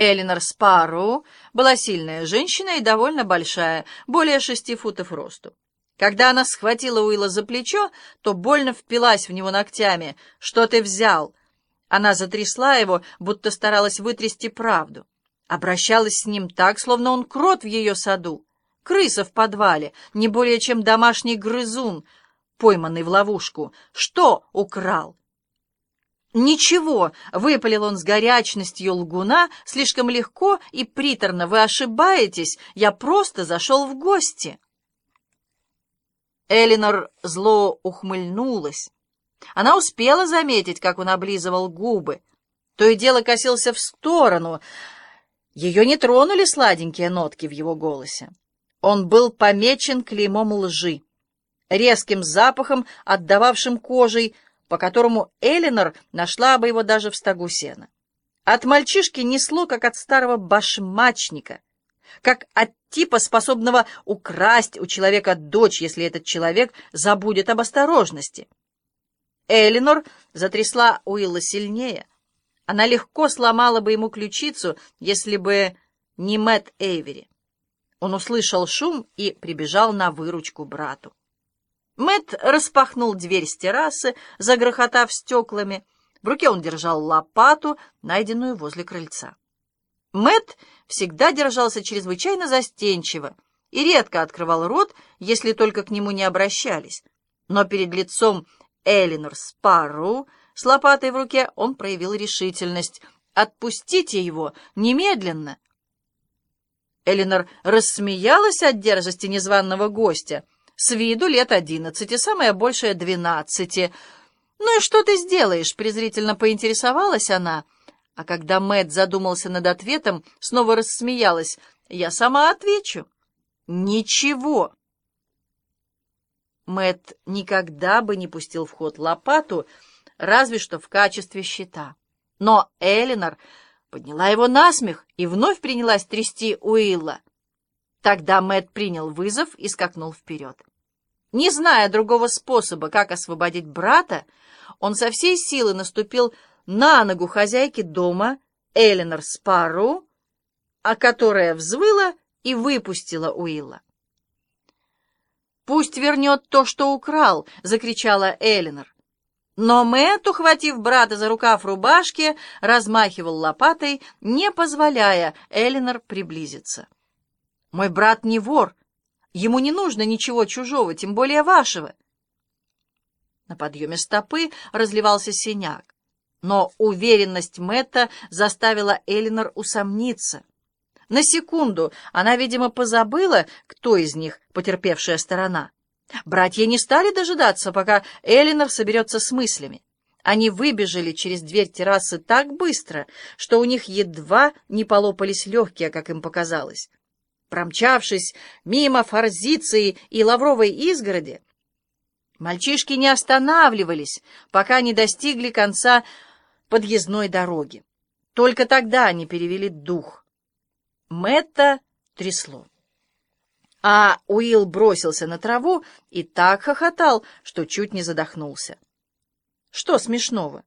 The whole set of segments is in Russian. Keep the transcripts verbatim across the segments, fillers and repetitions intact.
Элинор Спарроу была сильная женщина и довольно большая, более шести футов росту. Когда она схватила Уилла за плечо, то больно впилась в него ногтями. «Что ты взял?» Она затрясла его, будто старалась вытрясти правду. Обращалась с ним так, словно он крот в ее саду. Крыса в подвале, не более чем домашний грызун, пойманный в ловушку. Что украл? «Ничего», — выпалил он с горячностью лгуна, слишком легко и приторно. «Вы ошибаетесь, я просто зашел в гости». Элинор зло ухмыльнулась. Она успела заметить, как он облизывал губы. То и дело косился в сторону. Ее не тронули сладенькие нотки в его голосе. Он был помечен клеймом лжи, резким запахом, отдававшим кожей, по которому Элинор нашла бы его даже в стогу сена. От мальчишки несло, как от старого башмачника, как от типа, способного украсть у человека дочь, если этот человек забудет об осторожности. Элинор затрясла Уилла сильнее. Она легко сломала бы ему ключицу, если бы не Мэтт Эйвери. Он услышал шум и прибежал на выручку брату. Мэтт распахнул дверь с террасы, загрохотав стеклами. В руке он держал лопату, найденную возле крыльца. Мэтт всегда держался чрезвычайно застенчиво и редко открывал рот, если только к нему не обращались. Но перед лицом Элинор Спарроу с лопатой в руке он проявил решительность. «Отпустите его немедленно!» Элинор рассмеялась от дерзости незваного гостя. С виду лет одиннадцати, самое большее двенадцати. «Ну и что ты сделаешь?» — презрительно поинтересовалась она. А когда Мэтт задумался над ответом, снова рассмеялась. «Я сама отвечу». «Ничего». Мэтт никогда бы не пустил в ход лопату, разве что в качестве щита. Но Элинор подняла его на смех и вновь принялась трясти Уилла. Тогда Мэтт принял вызов и скакнул вперед. Не зная другого способа, как освободить брата, он со всей силы наступил на ногу хозяйки дома Элинор Спарроу, а которая взвыла и выпустила Уилла. «Пусть вернет то, что украл!» — закричала Элинор. Но Мэтт, ухватив брата за рукав рубашки, размахивал лопатой, не позволяя Элинор приблизиться. «Мой брат не вор. Ему не нужно ничего чужого, тем более вашего». На подъеме стопы разливался синяк, но уверенность Мэтта заставила Элинор усомниться. На секунду она, видимо, позабыла, кто из них потерпевшая сторона. Братья не стали дожидаться, пока Элинор соберется с мыслями. Они выбежали через дверь террасы так быстро, что у них едва не полопались легкие, как им показалось. Промчавшись мимо форзиции и лавровой изгороди, мальчишки не останавливались, пока не достигли конца подъездной дороги. Только тогда они перевели дух. Мэтта трясло. А Уилл бросился на траву и так хохотал, что чуть не задохнулся. Что смешного?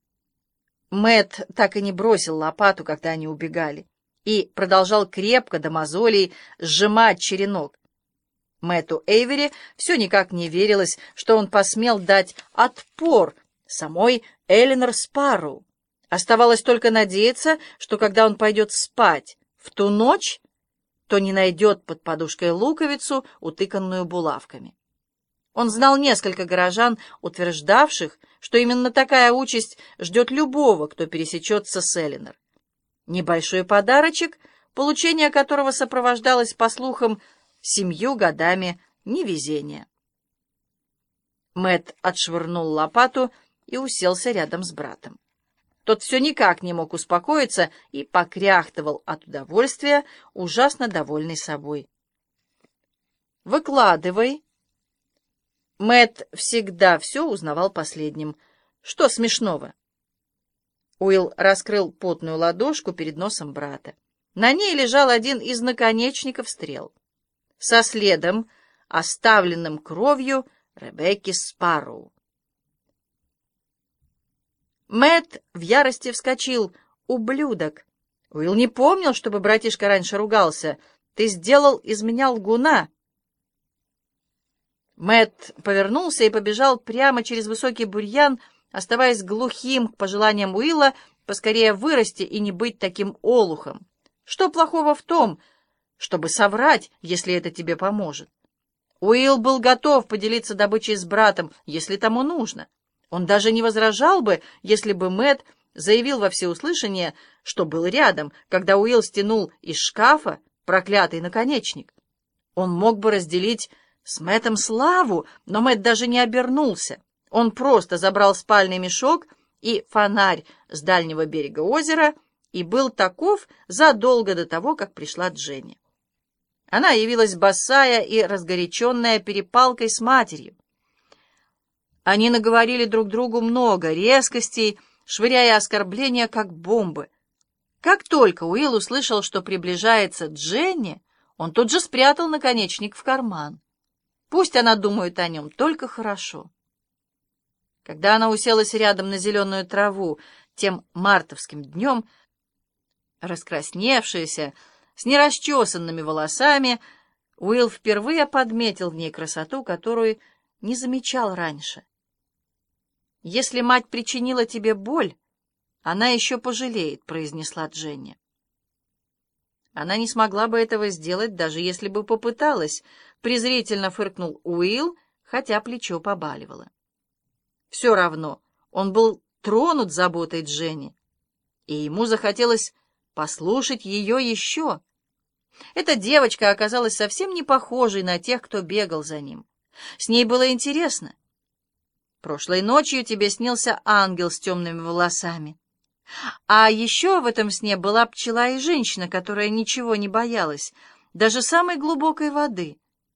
Мэтт так и не бросил лопату, когда они убегали, и продолжал крепко до мозолей сжимать черенок. Мэтту Эйвери все никак не верилось, что он посмел дать отпор самой Элинор Спарроу. Оставалось только надеяться, что когда он пойдет спать в ту ночь, то не найдет под подушкой луковицу, утыканную булавками. Он знал несколько горожан, утверждавших, что именно такая участь ждет любого, кто пересечется с Элинор. Небольшой подарочек, получение которого сопровождалось, по слухам, семью годами невезения. Мэтт отшвырнул лопату и уселся рядом с братом. Тот все никак не мог успокоиться и покряхтывал от удовольствия, ужасно довольный собой. «Выкладывай». Мэтт всегда все узнавал последним. «Что смешного?» Уилл раскрыл потную ладошку перед носом брата. На ней лежал один из наконечников стрел, со следом, оставленным кровью Ребекки Спарроу. Мэтт в ярости вскочил. «Ублюдок! Уилл не помнил, чтобы братишка раньше ругался. Ты сделал из меня лгуна. Мэтт повернулся и побежал прямо через высокий бурьян, оставаясь глухим к пожеланиям Уилла поскорее вырасти и не быть таким олухом. Что плохого в том, чтобы соврать, если это тебе поможет? Уилл был готов поделиться добычей с братом, если тому нужно. Он даже не возражал бы, если бы Мэтт заявил во всеуслышание, что был рядом, когда Уилл стянул из шкафа проклятый наконечник. Он мог бы разделить с Мэттом славу, но Мэтт даже не обернулся. Он просто забрал спальный мешок и фонарь с дальнего берега озера и был таков задолго до того, как пришла Дженни. Она явилась босая и разгоряченная перепалкой с матерью. Они наговорили друг другу много резкостей, швыряя оскорбления, как бомбы. Как только Уилл услышал, что приближается Дженни, он тут же спрятал наконечник в карман. Пусть она думает о нем только хорошо. Когда она уселась рядом на зеленую траву тем мартовским днем, раскрасневшаяся, с нерасчесанными волосами, Уилл впервые подметил в ней красоту, которую не замечал раньше. «Если мать причинила тебе боль, она еще пожалеет», — произнесла Дженни. Она не смогла бы этого сделать, даже если бы попыталась, — презрительно фыркнул Уилл, хотя плечо побаливало. Все равно он был тронут заботой Дженни, и ему захотелось послушать ее еще. Эта девочка оказалась совсем не похожей на тех, кто бегал за ним. С ней было интересно. Прошлой ночью тебе снился ангел с темными волосами. А еще в этом сне была пчела и женщина, которая ничего не боялась, даже самой глубокой воды.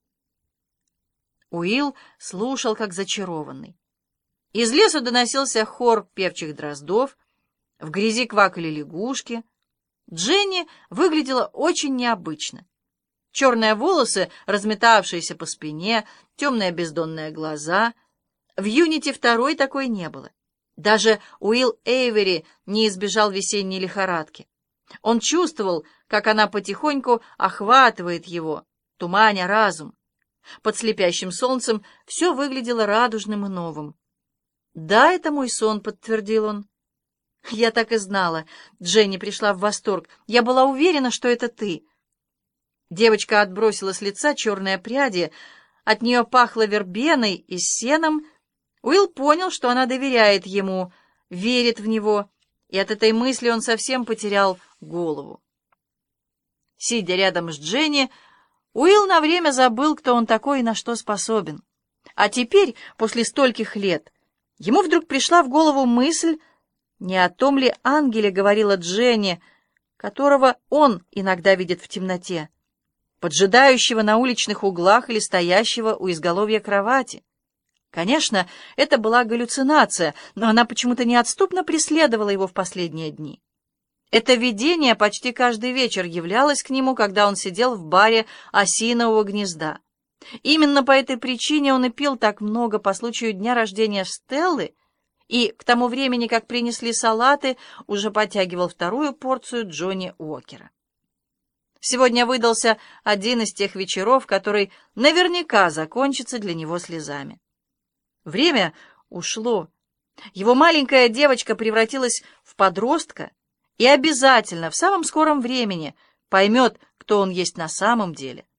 Уилл слушал, как зачарованный. Из лесу доносился хор певчих дроздов, в грязи квакали лягушки. Дженни выглядела очень необычно. Черные волосы, разметавшиеся по спине, темные бездонные глаза. В Юнити второй такой не было. Даже Уилл Эйвери не избежал весенней лихорадки. Он чувствовал, как она потихоньку охватывает его, туманя разум. Под слепящим солнцем все выглядело радужным и новым. «Да, это мой сон», — подтвердил он. «Я так и знала». Дженни пришла в восторг. «Я была уверена, что это ты». Девочка отбросила с лица черные пряди. От нее пахло вербеной и сеном. Уилл понял, что она доверяет ему, верит в него, и от этой мысли он совсем потерял голову. Сидя рядом с Дженни, Уилл на время забыл, кто он такой и на что способен. А теперь, после стольких лет, ему вдруг пришла в голову мысль, не о том ли ангеле говорила Дженни, которого он иногда видит в темноте, поджидающего на уличных углах или стоящего у изголовья кровати. Конечно, это была галлюцинация, но она почему-то неотступно преследовала его в последние дни. Это видение почти каждый вечер являлось к нему, когда он сидел в баре «Осинового гнезда». Именно по этой причине он и пил так много по случаю дня рождения Стеллы, и к тому времени, как принесли салаты, уже подтягивал вторую порцию Джонни Уокера. Сегодня выдался один из тех вечеров, который наверняка закончится для него слезами. Время ушло. Его маленькая девочка превратилась в подростка и обязательно в самом скором времени поймет, кто он есть на самом деле.